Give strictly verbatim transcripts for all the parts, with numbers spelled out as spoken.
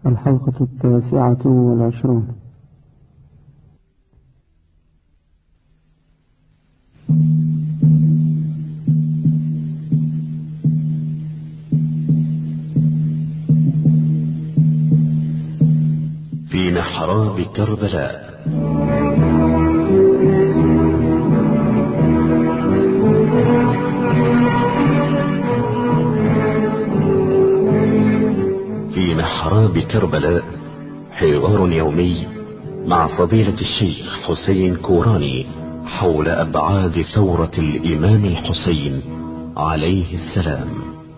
الحلقة التاسعة والعشرون. في محراب كربلاء. في محراب كربلاء حوار يومي مع فضيلة الشيخ حسين كوراني حول أبعاد ثورة الإمام الحسين عليه السلام.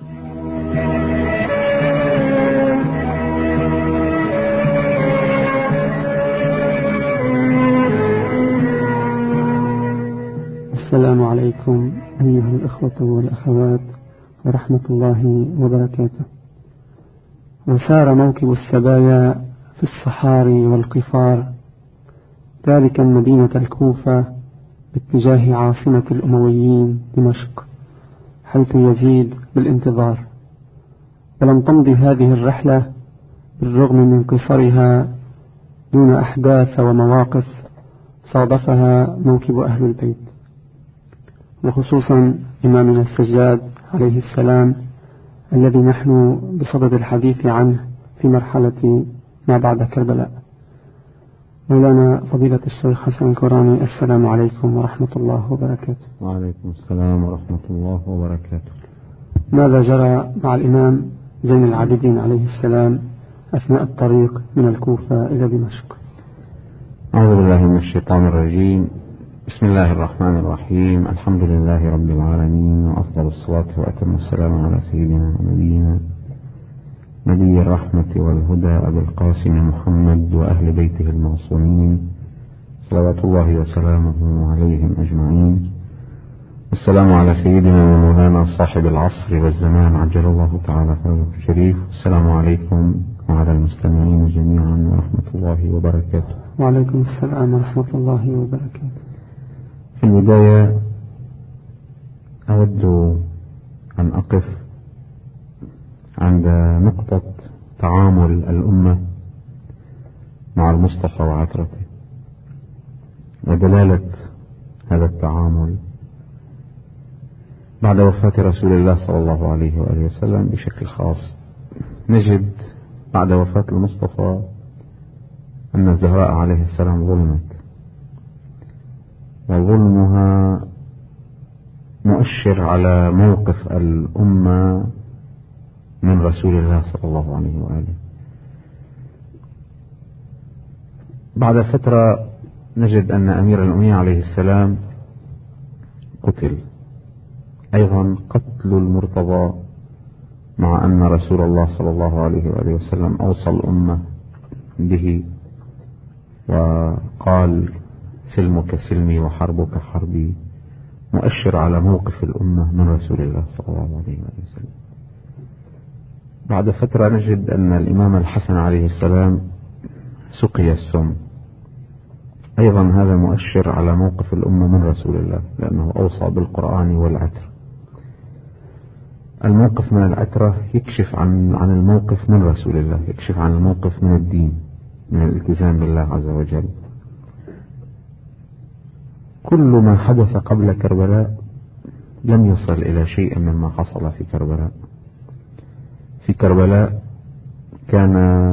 السلام عليكم أيها الإخوة والأخوات ورحمة الله وبركاته. وسار موكب السبايا في الصحاري والقفار تاركا مدينة الكوفة باتجاه عاصمة الأمويين دمشق، حيث يزيد بالانتظار. ولم تمضي هذه الرحلة بالرغم من قصرها دون أحداث ومواقف صادفها موكب أهل البيت، وخصوصا إمامنا السجاد عليه السلام الذي نحن بصدد الحديث عنه في مرحلة ما بعد كربلاء. مولانا فضيلة الشيخ حسين كوراني، السلام عليكم ورحمة الله وبركاته. وعليكم السلام ورحمة الله وبركاته. ماذا جرى مع الإمام زين العابدين عليه السلام أثناء الطريق من الكوفة إلى دمشق؟ أعوذ بالله من الشيطان الرجيم. بسم الله الرحمن الرحيم. الحمد لله رب العالمين، وأفضل الصلاة وأتم السلام على سيدنا ونبينا نبي الرحمة والهدى أبي القاسم محمد وأهل بيته المعصومين صلوات الله وسلامه عليهم أجمعين. السلام على سيدنا ومولانا صاحب العصر والزمان عجل الله تعالى فرجه الشريف. السلام عليكم وعلى المستمعين جميعا ورحمة الله وبركاته. وعليكم السلام ورحمة الله وبركاته. في البداية أود أن أقف عند نقطة تعامل الأمة مع المصطفى وعترته ودلالة هذا التعامل بعد وفاة رسول الله صلى الله عليه وآله وسلم بشكل خاص. نجد بعد وفاة المصطفى أن الزهراء عليه السلام ظلمت، وظلمها مؤشر على موقف الأمة من رسول الله صلى الله عليه وآله. بعد فترة نجد أن أمير المؤمنين عليه السلام قتل، أيضا قتل المرتضى، مع أن رسول الله صلى الله عليه وآله وسلم أوصى الأمة به وقال سلمك سلمي وحربك حربي، مؤشر على موقف الأمة من رسول الله صلى الله عليه وآله وسلم. بعد فترة نجد أن الإمام الحسن عليه السلام سقي السم، أيضا هذا مؤشر على موقف الأمة من رسول الله، لأنه أوصى بالقرآن والعتر. الموقف من العترة يكشف عن عن الموقف من رسول الله، يكشف عن الموقف من الدين، من الالتزام بالله عز وجل. كل ما حدث قبل كربلاء لم يصل إلى شيء مما حصل في كربلاء. في كربلاء كان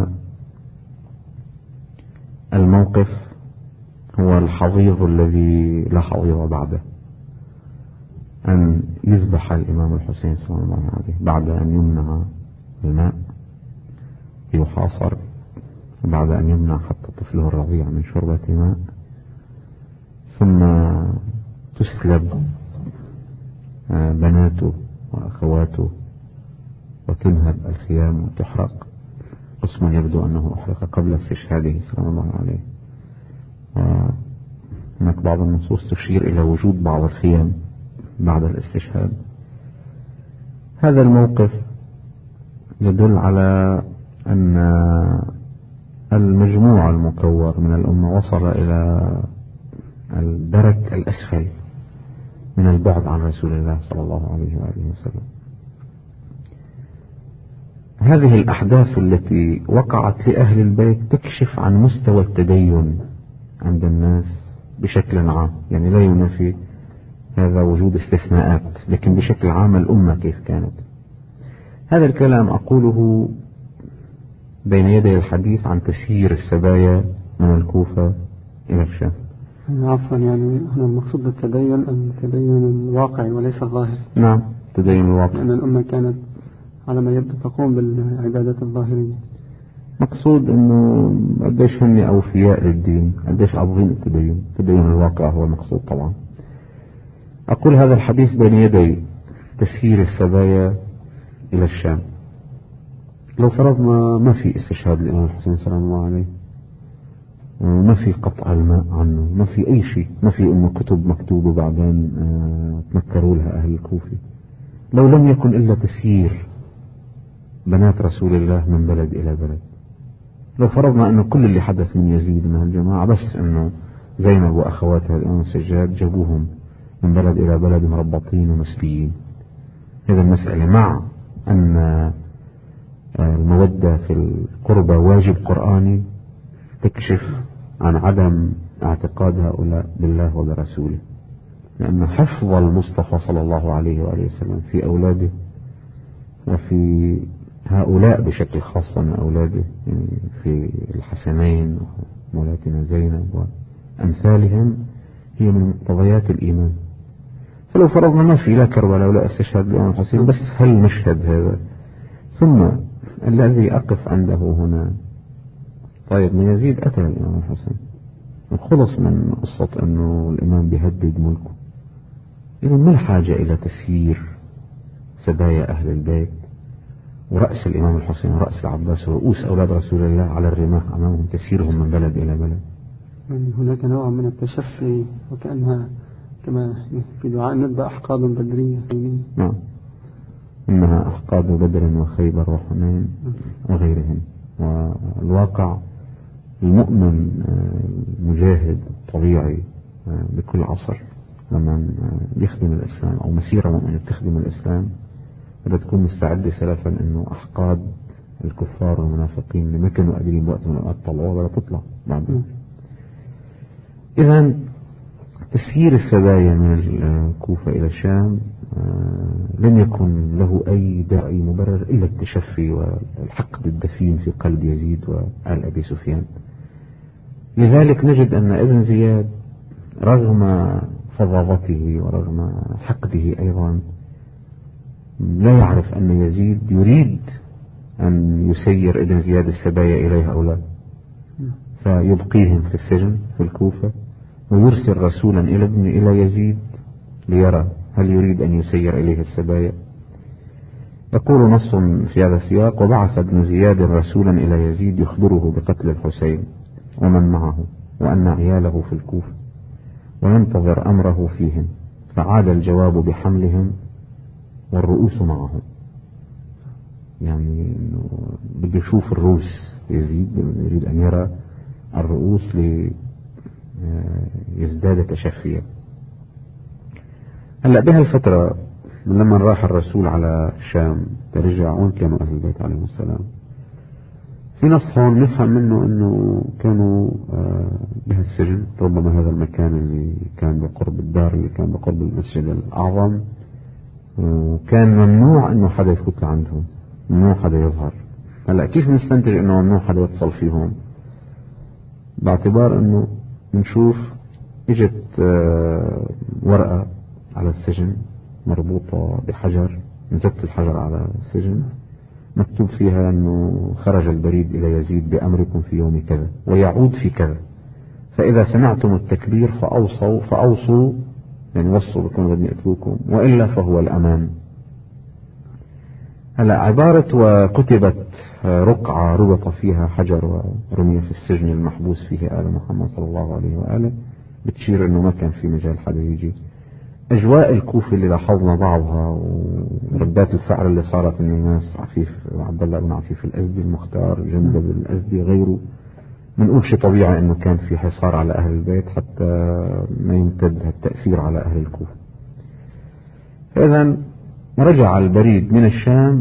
الموقف هو الحضيض الذي لا حضيض بعده، أن يذبح الإمام الحسين صلى الله عليه وسلم بعد أن يمنع الماء، يحاصر، بعد أن يمنع حتى طفله الرضيع من شربة ماء، ثم تسلب بناته وأخواته وتنهب الخيام وتحرق. قسم يبدو أنه أحرق قبل استشهاده صلى الله عليه، وهناك بعض النصوص تشير إلى وجود بعض الخيام بعد الاستشهاد. هذا الموقف يدل على أن المجموع المكور من الأمة وصل إلى الدرك الأسفل من البعد عن رسول الله صلى الله عليه وآله وسلم. هذه الأحداث التي وقعت لأهل البيت تكشف عن مستوى التدين عند الناس بشكل عام، يعني لا ينافي هذا وجود استثناءات، لكن بشكل عام الأمة كيف كانت. هذا الكلام أقوله بين يدي الحديث عن تسيير السبايا من الكوفة إلى الشام. عفوا، يعني هنا المقصود بالتدين التدين الواقعي وليس الظاهر. نعم، تدين الواقع، لأن الأمة كانت على ما يبدو تقوم بالعبادات الظاهرية. مقصود أنه قديش هني أوفياء للدين، قديش حافظين التدين. التدين الواقع هو المقصود طبعا. أقول هذا الحديث بين يدي تسيير السبايا إلى الشام. لو فرضنا ما في استشهاد الإمام الحسين سلام الله عليه، ما في قطع الماء عنه، ما في أي شيء، ما في إنه كتب مكتوبة بعدين تنكروا لها أهل الكوفة، لو لم يكن إلا تسيير بنات رسول الله من بلد إلى بلد. لو فرضنا أنه كل اللي حدث من يزيد من الجماعة بس أنه زينب وأخواتها الإمام السجاد جابوهم من بلد إلى بلد مربطين ومسبيين، هذا المسألة مع أن المودة في القربة واجب قرآني تكشف عن عدم اعتقاد هؤلاء بالله وبرسوله، لأن حفظ المصطفى صلى الله عليه وآله وسلم في أولاده وفي هؤلاء بشكل خاص من أولاده، يعني في الحسنين ومولاتنا زينب وأمثالهم، هي من مقتضيات الإيمان. فلو فرضنا ما في لا كربلاء ولا استشهاد الإمام الحسين، بس هالمشهد هذا. ثم الذي أقف عنده هنا، طيب ما يزيد أتى الإمام الحسين وخلص من قصة أنه الإمام بيهدد ملكه، إذن ما الحاجة إلى تسيير سبايا أهل البيت ورأس الإمام الحسين ورأس العباس ورؤوس أولاد رسول الله على الرماح أمامهم، تسيرهم من بلد إلى بلد؟ يعني هناك نوع من التشفي، وكأنها كما في دعاء ندبة أحقاد بدرية. نعم، إنها أحقاد بدر وخيبر وحنين وغيرهم. والواقع المؤمن المجاهد الطبيعي بكل عصر لما يخدم الإسلام أو مسيرة مؤمنة تخدم الإسلام بدها تكون مستعدة سلفا إنه أحقاد الكفار والمنافقين اللي ما كانوا قادرين بوقت من الأوقات طلعوها ولا تطلع بعدين. إذن تسيير السبايا من الكوفة إلى الشام لم يكن له أي داعي مبرر إلا التشفي والحقد الدفين في قلب يزيد وآل أبي سفيان. لذلك نجد أن ابن زياد رغم فظاظته ورغم حقده أيضا لا يعرف أن يزيد يريد أن يسير ابن زياد السبايا إليه أولاد، فيبقيهم في السجن في الكوفة ويرسل رسولا إلى ابن إلى يزيد ليرى هل يريد أن يسير إليه السبايا. يقول نص في هذا السياق: وبعث ابن زياد رسولا إلى يزيد يخبره بقتل الحسين ومن معه وأن عياله في الكوفة وينتظر أمره فيهم، فعاد الجواب بحملهم والرؤوس معهم. يعني بده يشوف الرؤوس، يزيد يريد أن يرى الرؤوس ليزداد تشفيا. هلأ بهالفترة لما راح الرسول على الشام ترجع، وين كانوا أهل البيت عليهم السلام؟ في نص هون نفهم منه أنه كانوا بهالسجن، ربما هذا المكان اللي كان بقرب الدار اللي كان بقرب المسجد الأعظم، وكان ممنوع أنه حدا يفوت عندهم، ممنوع حدا يظهر. هلأ كيف نستنتج أنه ممنوع حدا يتصل فيهم؟ باعتبار أنه نشوف اجت ورقة على السجن مربوطة بحجر، نزلت الحجر على السجن مكتوب فيها أنه خرج البريد إلى يزيد بأمركم في يوم كذا ويعود في كذا، فإذا سمعتم التكبير فأوصوا فأوصوا يعني وصوا بكم بدي يقتلوكم، وإلا فهو الأمان. هلا عبارة وكتبت رقعة ربط فيها حجر ورمي في السجن المحبوس فيه آل محمد صلى الله عليه وآله بتشير أنه ما كان في مجال حدا يجي. أجواء الكوفة اللي لاحظنا بعضها وردات الفعل اللي صارت من الناس، عفيف عبد الله بن عفيف الأزدي المختار، جندب الأزدي، غيره، منقول شيء طبيعي أنه كان في حصار على أهل البيت حتى ما يمتد التأثير على أهل الكوفة. إذن رجع البريد من الشام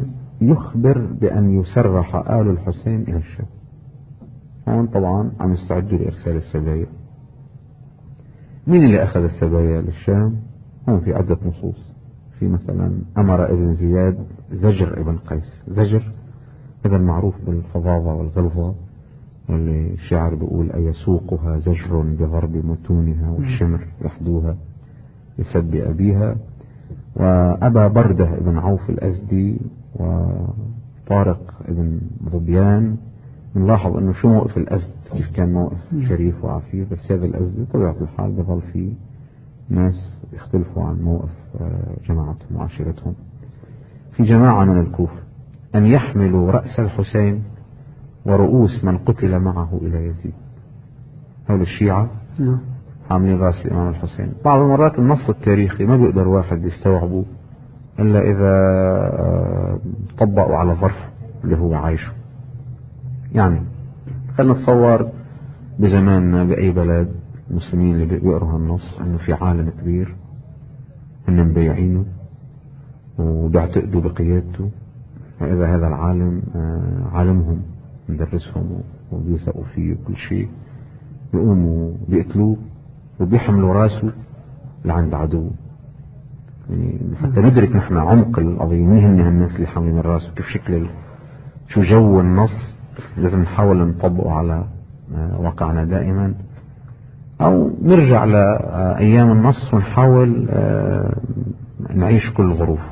يخبر بأن يسرح آل الحسين إلى الشام. هون طبعا عم يستعدوا لإرسال السبايا. مين اللي أخذ السبايا للشام؟ هون في عدة نصوص. في مثلا أمر ابن زياد زجر ابن قيس. زجر هذا المعروف بالفظاظة والغلظة، واللي الشاعر بيقول أيسوقها زجر بضرب متونها والشمر يحدوها بسب أبيها. وأبا بردة ابن عوف الأزدي وطارق ابن ظبيان. نلاحظ أنه شو موقف الأزد، كيف كان موقف شريف وعفيف، بس هذا الأزد طبيعة الحال بظل فيه ناس يختلفوا عن موقف جماعتهم وعشيرتهم. في جماعة من الكوفة أن يحملوا رأس الحسين ورؤوس من قتل معه إلى يزيد. هؤلاء الشيعة عاملين رأس الإمام الحسين. بعض المرات النص التاريخي ما بيقدر واحد يستوعبه إلا إذا طبقوا على ظرف اللي هو عايشه. يعني خلنا نتصور بزماننا بأي بلد المسلمين اللي بيقروا النص أنه في عالم كبير هن مبيعينه وبيعتقدوا بقيادته، وإذا هذا العالم عالمهم مدرسهم وبيثقوا فيه وكل شيء، بيقوموا بيقتلوه وبيحملوا راسه لعند عدو. يعني حتى ندرك نحن عمق القضية، مين هن الناس اللي حاملين الراس وكيف شكل شو جو النص. لازم نحاول نطبقه على واقعنا دائما، أو نرجع لأيام النص ونحاول نعيش كل ظروفه.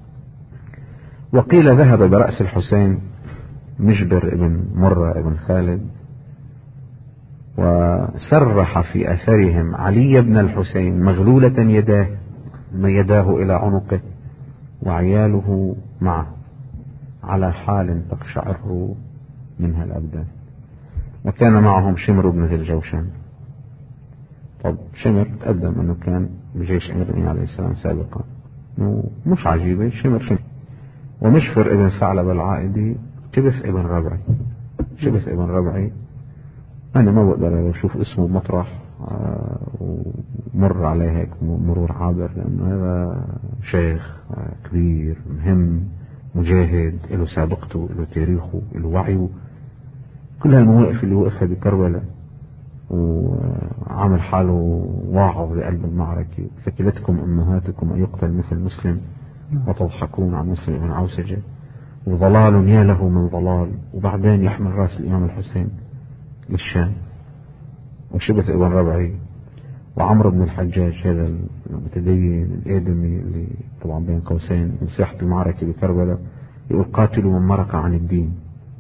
وقيل ذهب برأس الحسين مجبر ابن مرة ابن خالد، وسرح في أثرهم علي بن الحسين مغلولة يداه يداه إلى عنقه وعياله معه على حال تقشعر منها الأبدان. وكان معهم شمر بن ذي الجوشن. طب شمر تقدم أنه كان بجيش أمير عليه السلام سابقا، مش عجيبة. شمر شمر ومشفر ابن ثعلب العائدي شبث ابن ربعي. شبث ابن ربعي أنا ما بقدر أشوف اسمه مطرح ومر عليه هيك مرور عابر، لأنه هذا شيخ كبير مهم مجاهد له سابقته له تاريخه له وعيه. كل هالمواقف اللي وقفها بكربلاء وعمل حاله واعظ بقلب المعركة. ثكلتكم أمهاتكم أن يقتل مثل مسلم وتضحكون عن مسلم بن عوسجة، وضلال يا له من ضلال. وبعدين يحمل رأس الإمام الحسين للشام. وشبث ابن ربعي وعمر بن الحجاج هذا المتدين الآدمي اللي طبعا بين قوسين من ساحة المعركة بكربلاء يقول قاتلوا من مرق عن الدين.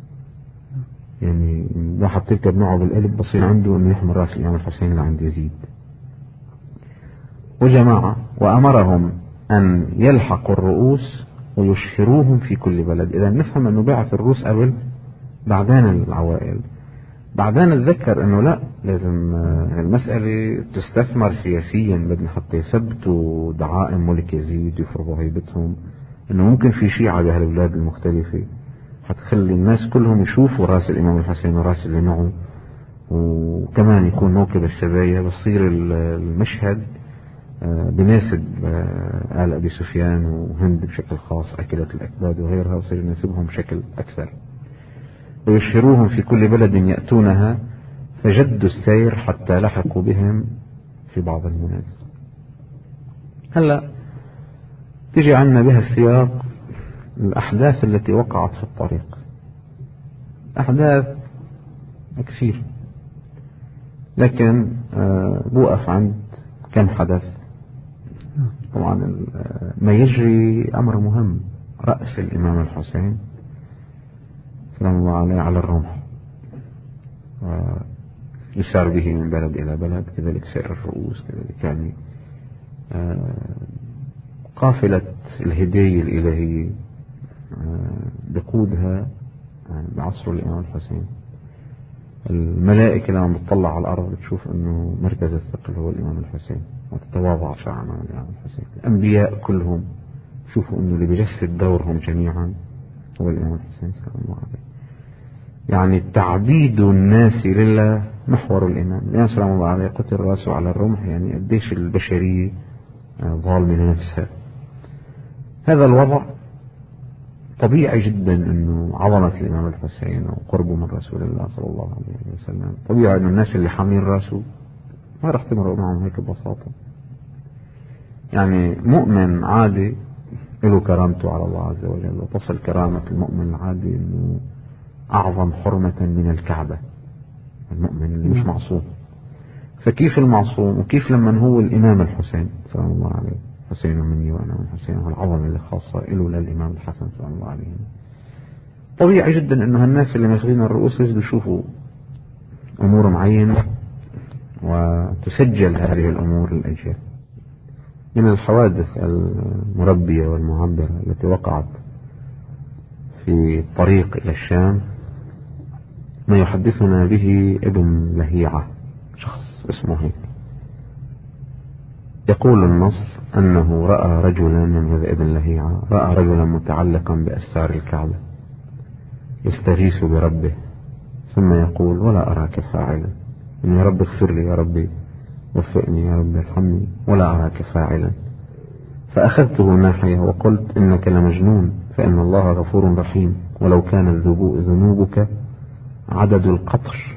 يعني واحد تركب معه بالقلب بصير عنده انه يحمل رأس الإمام الحسين لعند يزيد. وجماعة وأمرهم أن يلحقوا الرؤوس ويشهروهم في كل بلد. إذا نفهم أنه بعث الروس قبل بعدين العوائل. بعدين نتذكر أنه لا، لازم المسألة تستثمر سياسيا، بدنا حتى يثبتوا دعائم ملك يزيد يفرضوا هيبتهم. أنه ممكن في شيعة بهالبلاد المختلفة هتخلي الناس كلهم يشوفوا رأس الإمام الحسين ورأس اللي معه، وكمان يكون موكب السبايا. بصير المشهد بناسب آل أبي سفيان وهند بشكل خاص أكلة الأكباد وغيرها، وصير يناسبهم بشكل أكثر. ويشهروهم في كل بلد يأتونها، فجدوا السير حتى لحقوا بهم في بعض المنازل. هلأ تجي عنا بها السياق الأحداث التي وقعت في الطريق. أحداث كثير، لكن بوقف عند كم حدث. طبعا ما يجري أمر مهم. رأس الإمام الحسين سلام الله عليه على الرمح، يسار به من بلد إلى بلد، كذلك سير الرؤوس، كذلك يعني قافلة الهداية الإلهية بقودها بعصر الإمام الحسين. الملائكة لما بتطلع على الأرض بتشوف أنه مركز الثقل هو الإمام الحسين وتتواضع شعنا عن الإمام الحسين. الأنبياء كلهم شوفوا أنه اللي بيجسد دورهم جميعا هو الإمام الحسين سلام الله عليه. يعني تعبيد الناس لله محور الإمام. الإمام سلام الله عليه قتل رأسه على الرمح، يعني قديش البشرية ظالمة لنفسها. هذا الوضع طبيعي جدا أنه عظمة الإمام الحسين وقربه من رسول الله صلى الله عليه وسلم، طبيعي أنه الناس اللي حامين راسه ما رح تمرق معهم هيك ببساطة. يعني مؤمن عادي له كرامته على الله عز وجل، وتصل كرامة المؤمن العادي أنه أعظم حرمة من الكعبة، المؤمن اللي مش معصوم. فكيف المعصوم وكيف لما هو الإمام الحسين سلام الله عليه، حسين مني وأنا من حسين، والعظمة اللي خاصة له للإمام الحسن سلام الله عليه. طبيعي جدا أنه هالناس اللي ماخذين الرؤوس بيشوفوا أمور معينة وتسجل هذه الأمور للأجيال. من الحوادث المربية والمعبرة التي وقعت في الطريق إلى الشام ما يحدثنا به ابن لهيعة، شخص اسمه هيك. يقول النص أنه رأى رجلا من هذا ابن لهيعة، رأى رجلا متعلقا بأستار الكعبة يستغيث بربه، ثم يقول ولا أراك فاعلا، يا رب اغفر لي، يا ربي وفقني، يا رب ارحمني، ولا أراك فاعلا. فأخذته ناحية وقلت إنك لمجنون، فإن الله غفور رحيم، ولو كانت ذنوبك عدد القطر.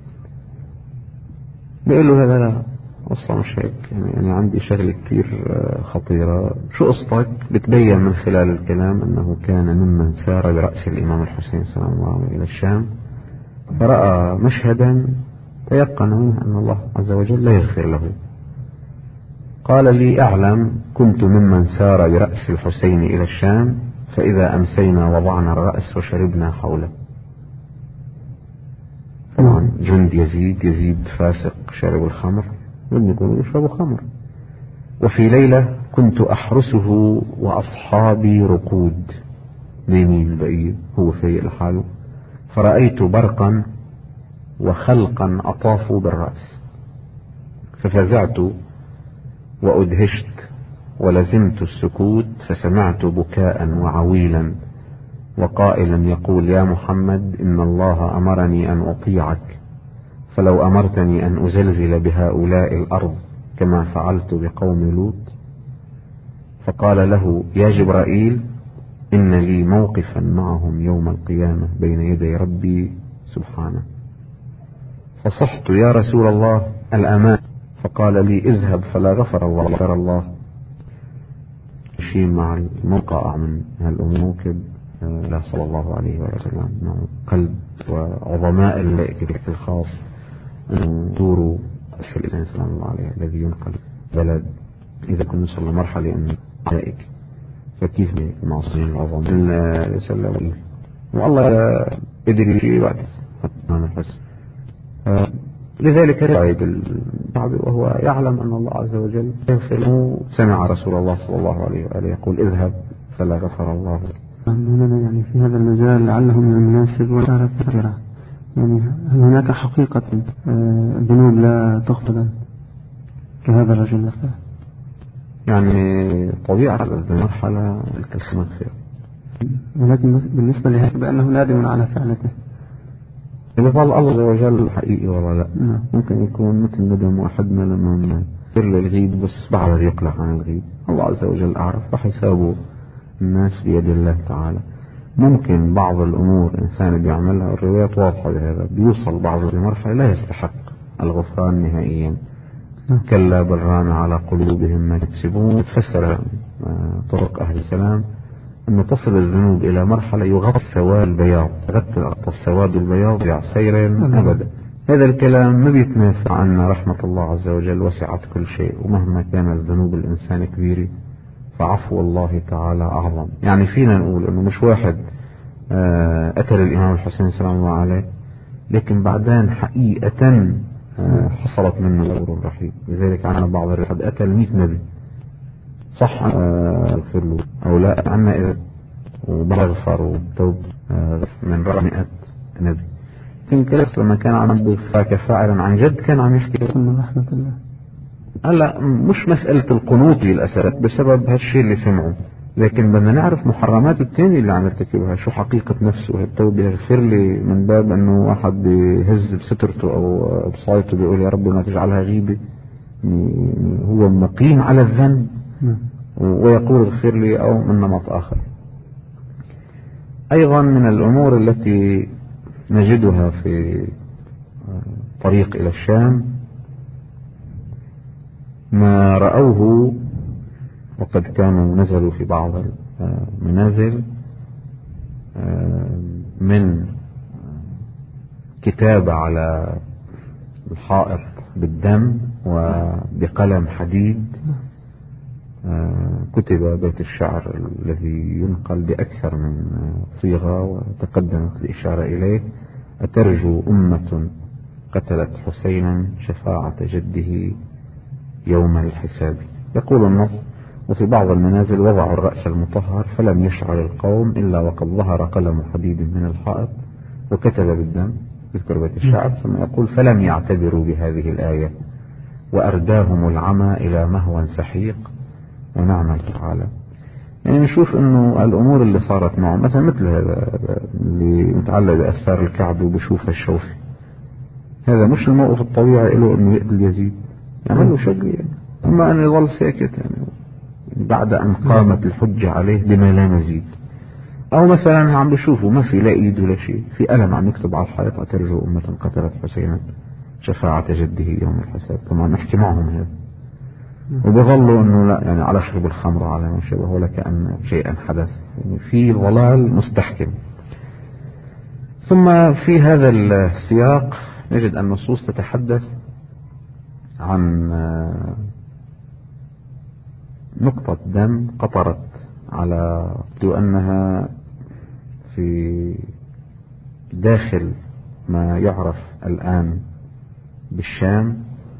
بيقول له هذا لا أصلا مش هيك، يعني, يعني عندي شغلة كتير خطيرة. شو قصتك؟ بتبين من خلال الكلام أنه كان ممن سار برأس الإمام الحسين سلام الله عليه إلى الشام، فرأى مشهدا تيقن منه أن الله عز وجل لا يغفر له. قال لي أعلم كنت ممن سار برأس الحسين إلى الشام، فإذا أمسينا وضعنا الرأس وشربنا حوله. طبعا جند يزيد، يزيد فاسق شارب الخمر، من يقولوا يشربوا خمر. وفي ليلة كنت أحرسه وأصحابي رقود نايمين البقية، هو فايق لحاله، فرأيت برقا وخلقا أطافوا بالرأس، ففزعت وأدهشت ولزمت السكوت، فسمعت بكاء وعويلا وقائلا يقول يا محمد إن الله أمرني أن أطيعك، فلو أمرتني أن أزلزل بهؤلاء الأرض كما فعلت بقوم لوط. فقال له يا جبرائيل إن لي موقفا معهم يوم القيامة بين يدي ربي سبحانه. فصحت يا رسول الله الأمان. فقال لي اذهب فلا غفر الله غفر الله. شيء مع الموقع من هالأموكب لا صلى الله عليه وسلم مع قلب وعظماء الملائكة الخاص دوروا الإنسان صلى الله عليه الذي ينقل بلد. إذا كنا نوصل لمرحلة أن الملائكة فكيف معصومين العظام سلم والله قدر شيء بعد ما نحس. لذلك يعيد الشعب وهو يعلم أن الله عز وجل يغفر له. سمع رسول الله صلى الله عليه وآله يقول اذهب فلا غفر الله لك. هنا يعني في هذا المجال لعله من المناسب وشارة كثيرة، يعني هل هناك حقيقة ذنوب لا تغفر كهذا الرجل نفسه؟ يعني طبيعة المرحلة المغفرة، ولكن بالنسبة لهذا بأنه نادم على فعلته. إذا قال الله عز وجل حقيقي ولا لا؟ نعم. ممكن يكون مثل ندم واحدنا لما يغفر له الغيب بس بعد يقلع عن الغيب. الله عز وجل أعرف وحسابه الناس بيد الله تعالى. ممكن بعض الأمور إنسان بيعملها، الروايات واضحة بهذا، بيوصل بعض المرحلة لا يستحق الغفران نهائيا. كلا بل ران على قلوبهم ما يكسبون. تفسر طرق أهل السلام أن تصل الذنوب إلى مرحلة يغطى السواد البياض، يغطى السواد البياض بعصير أبدا. هذا الكلام ما بيتنافى عن رحمة الله عز وجل وسعت كل شيء، ومهما كان الذنوب الإنسان كبيرة فعفو الله تعالى أعظم. يعني فينا نقول أنه مش واحد قتل الإمام الحسين سلام الله عليه لكن بعدين حقيقة حصلت منه الأمر الرحيم. لذلك عنا بعض الرحاد قتل مئة نبي صح اغفر له أو لا، عنا إذا وبغفر وتوب من رأى مئة نبي. لكن لما كان عم بفاك فاعلا عن جد كان عم يحكي من رحمة الله. هلا مش مسألة القنوط للأسف بسبب هالشيء اللي سمعه، لكن بدنا نعرف محرمات التاني اللي عم يرتكبها شو حقيقة نفسه. التوبة يغفر لي من باب أنه واحد بيهز بسترته أو بصايته بيقول يا رب ما تجعلها غيبة، يعني هو مقيم على الذنب ويقول اغفر لي، أو من نمط آخر. أيضا من الأمور التي نجدها في طريق إلى الشام ما رأوه، وقد كانوا نزلوا في بعض المنازل، من كتابة على الحائط بالدم وبقلم حديد، كتب بيت الشعر الذي ينقل بأكثر من صيغة وتقدمت الإشارة إليه: أترجو أمة قتلت حسينا شفاعة جده يوم الحساب. يقول النص: وفي بعض المنازل وضعوا الرأس المطهر فلم يشعر القوم إلا وقد ظهر قلم حديد من الحائط وكتب بالدم، يذكر بيت الشعر، ثم يقول: فلم يعتبروا بهذه الآية وأرداهم العمى إلى مهوى سحيق ونعم تعالى. يعني نشوف انه الامور اللي صارت معه مثلا مثل هذا اللي متعلق بأثار الكعب وبشوفها الشوفي، هذا مش الموقف الطبيعي له انه يقتل يزيد، يعمل له شق يعني، اما ان يظل ساكت يعني بعد ان قامت الحجة عليه بما لا مزيد. او مثلا عم بشوفه ما في لا ايد ولا شيء، في ألم عم يكتب على الحائط: أترجو أمة قتلت حسينا شفاعة جده يوم الحساب. طبعا نحكي معهم هذا، وبظلوا انه لا يعني على شرب الخمر على ما شابه، ولا كأن شيئا حدث، يعني في ضلال مستحكم. ثم في هذا السياق نجد النصوص تتحدث عن نقطة دم قطرت على أنها في داخل ما يعرف الآن بالشام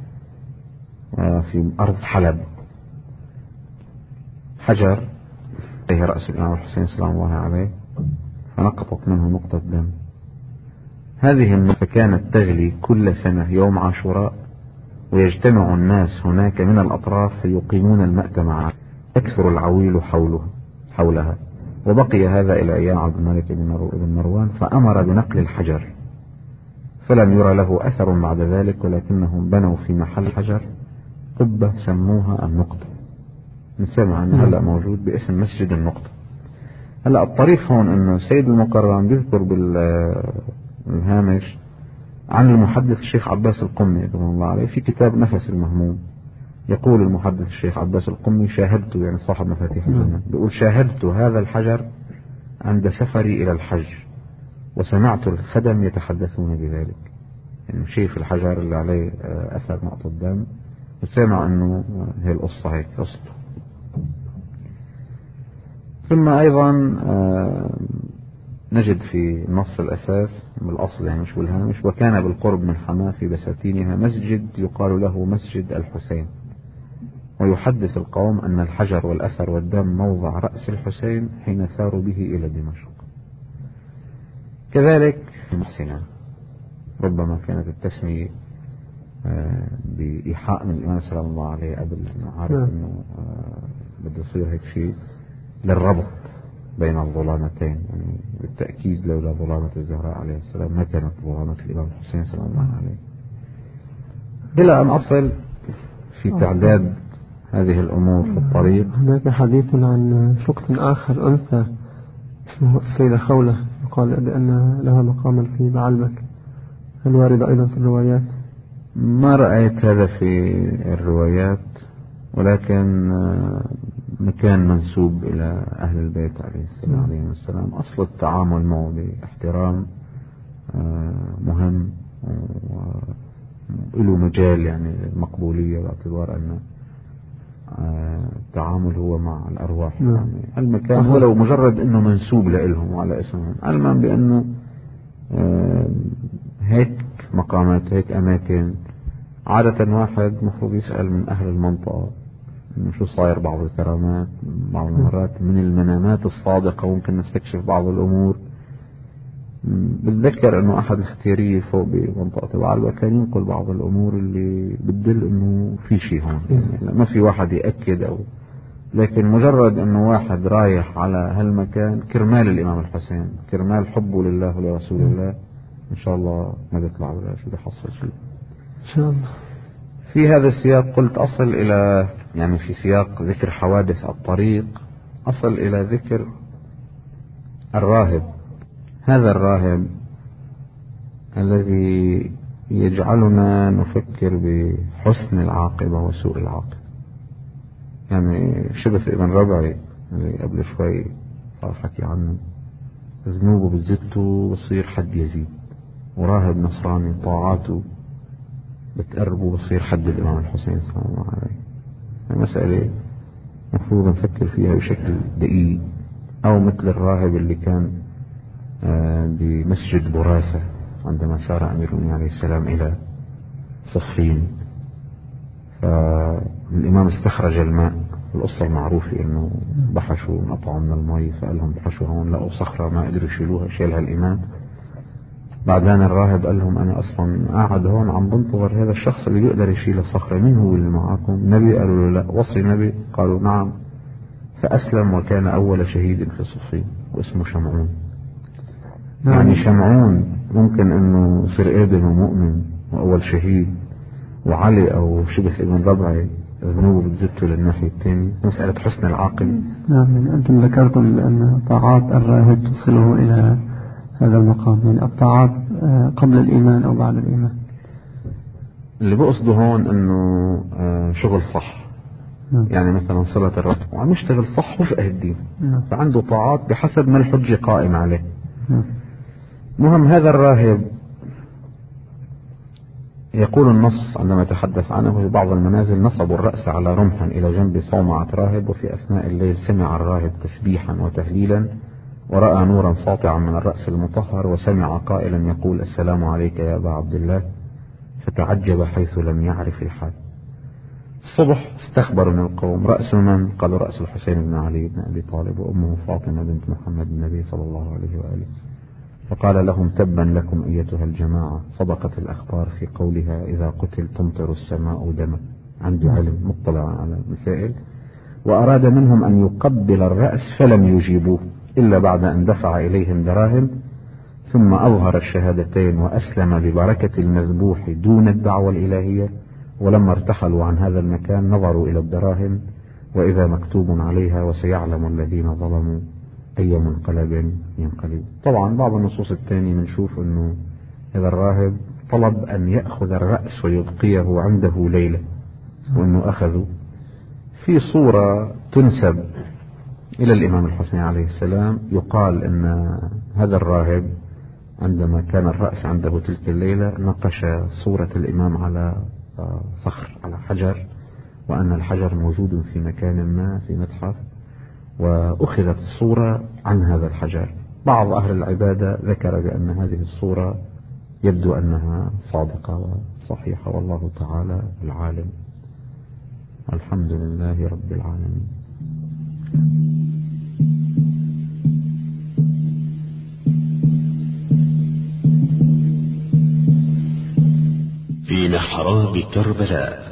في أرض حلب، حجر عليه رأس الإمام الحسين سلام الله عليه، فنقطت منه نقطة دم. هذه النقطة كانت تغلي كل سنة يوم عاشوراء، ويجتمع الناس هناك من الأطراف فيقيمون المأتم معه، يكثر العويل حوله حولها. وبقي هذا إلى أيام عبد الملك بن مروان، فأمر بنقل الحجر، فلم يرى له أثر بعد ذلك، ولكنهم بنوا في محل حجر قبة سموها النقطة، نسمع أنها هلأ موجود باسم مسجد النقطة. هلأ الطريف هون أنه السيد المكرم بيذكر بالهامش عن المحدث الشيخ عباس القمي رحمه الله عليه في كتاب نفس المهموم. يقول المحدث الشيخ عباس القمي: شاهدت، يعني صاحب مفاتيح الجنة، بيقول: شاهدت هذا الحجر عند سفري إلى الحج، وسمعت الخدم يتحدثون بذلك. يعني شايف الحجر اللي عليه أثر نقطة دم، وسمع أنه هي القصة هيك قصته. ثم أيضا نجد في نص الأساس بالأصل يعني مش بالهامش: وكان بالقرب من حماة في بساتينها مسجد يقال له مسجد الحسين، ويحدث القوم أن الحجر والأثر والدم موضع رأس الحسين حين ساروا به إلى دمشق. كذلك في محسنة ربما كانت التسمية بإيحاء من الإمام سلام الله عليه قبل أنه عارف أنه بده يصير هيك شيء للربط بين الظلامتين، يعني بالتأكيد لولا ظلامة الزهراء عليه السلام ما كانت ظلامة الإمام الحسين سلام الله عليه. إلى أن أصل في تعداد هذه الأمور في الطريق. هناك حديث عن سقط آخر أنثى اسمه السيدة خولة، يقال بأن لها مقاما في بعلبك، هل وارد أيضا في الروايات؟ ما رأيت هذا في الروايات، ولكن مكان منسوب إلى أهل البيت عليه السلام عليه السلام. أصل التعامل معه باحترام مهم، وله مجال يعني المقبولية، باعتبار أن التعامل هو مع الأرواح. يعني المكان ولو مجرد أنه منسوب لهم وعلى اسمهم، علما بأنه هيك مقامات هيك أماكن عادة واحد مفروض يسأل من أهل المنطقة شو صاير، بعض الكرامات، بعض المرات من المنامات الصادقة ممكن نستكشف بعض الأمور. بتذكر أنه أحد الاختيارية فوق بمنطقة بعلبة كان ينقل بعض الأمور اللي بتدل أنه في شيء هون، يعني ما في واحد يأكد، أو لكن مجرد أنه واحد رايح على هالمكان كرمال الإمام الحسين، كرمال حبه لله ولرسول الله، إن شاء الله ما بيطلع ولا شيء بيحصل شيء إن شاء الله. في هذا السياق قلت أصل إلى يعني في سياق ذكر حوادث الطريق، أصل إلى ذكر الراهب هذا الراهب الذي يجعلنا نفكر بحسن العاقبة وسوء العاقبة. يعني شبث ابن ربعي اللي قبل شوي صار حكي عنه، ذنوبه بتزته بصير حد يزيد، وراهب نصراني طاعاته بتقربه بصير حد الإمام الحسين صلى الله عليه. المسألة مفروض نفكر فيها بشكل دقيق. أو مثل الراهب اللي كان بمسجد براثة عندما سار أمير المؤمنين عليه السلام إلى صفين، فالإمام استخرج الماء. القصة المعروفة إنه بحشوا نقطعوا من المي، فقال لهم بحشوا هون، لقوا صخرة ما قدروا يشيلوها، شيلها الإمام. بعدين الراهب قال لهم أنا أصلا قاعد هون عم بنتظر هذا الشخص اللي بيقدر يشيل الصخرة، مين هو اللي معاكم؟ نبي؟ قالوا له لا. وصي نبي؟ قالوا نعم. فأسلم وكان أول شهيد في صفين، واسمه شمعون. يعني شمعون ممكن انه يصير آدم ومؤمن واول شهيد، وعلي او شبث ابن ربعي ذنوبه بتزته للناحية الثانية. مسألة حسن العاقبة. نعم. أنتم ذكرتم بأن طاعات الراهب توصله إلى هذا المقام، يعني الطاعات قبل الإيمان أو بعد الإيمان. اللي بقصده هون انه شغل صح. نعم. يعني مثلا صلة الرحم وعم يشتغل صح وفقه الدين. نعم. فعنده طاعات بحسب ما الحجة قائم عليه. نعم. مهم هذا الراهب يقول النص عندما يتحدث عنه في بعض المنازل نصبوا الرأس على رمح إلى جنب صومعة راهب، وفي أثناء الليل سمع الراهب تسبيحا وتهليلا، ورأى نورا ساطعا من الرأس المطهر، وسمع قائلا يقول السلام عليك يا أبا عبد الله، فتعجب حيث لم يعرف الحال. الصبح استخبر من القوم رأس من؟ قالوا رأس الحسين بن علي بن أبي طالب وأمه فاطمة بنت محمد النبي صلى الله عليه وآله. فقال لهم تبا لكم أيتها الجماعة، صدقت الأخبار في قولها إذا قتل تمطر السماء دما. عنده علم، مطلع على المسائل. وأراد منهم أن يقبل الرأس فلم يجيبوه إلا بعد أن دفع إليهم دراهم، ثم أظهر الشهادتين وأسلم ببركة المذبوح دون الدعوة الإلهية. ولما ارتحلوا عن هذا المكان نظروا إلى الدراهم وإذا مكتوب عليها وسيعلم الذين ظلموا أي منقلب ينقلب. طبعا بعض النصوص الثانية بنشوف أنه هذا الراهب طلب أن يأخذ الرأس ويبقيه عنده ليلة، وأنه أخذه في صورة تنسب إلى الإمام الحسين عليه السلام. يقال أن هذا الراهب عندما كان الرأس عنده تلك الليلة نقش صورة الإمام على صخر، على حجر، وأن الحجر موجود في مكان ما في متحف، وأخذت الصورة عن هذا الحجر. بعض أهل العبادة ذكر بأن هذه الصورة يبدو أنها صادقة وصحيحة، والله تعالى العالم. الحمد لله رب العالمين. في محراب كربلاء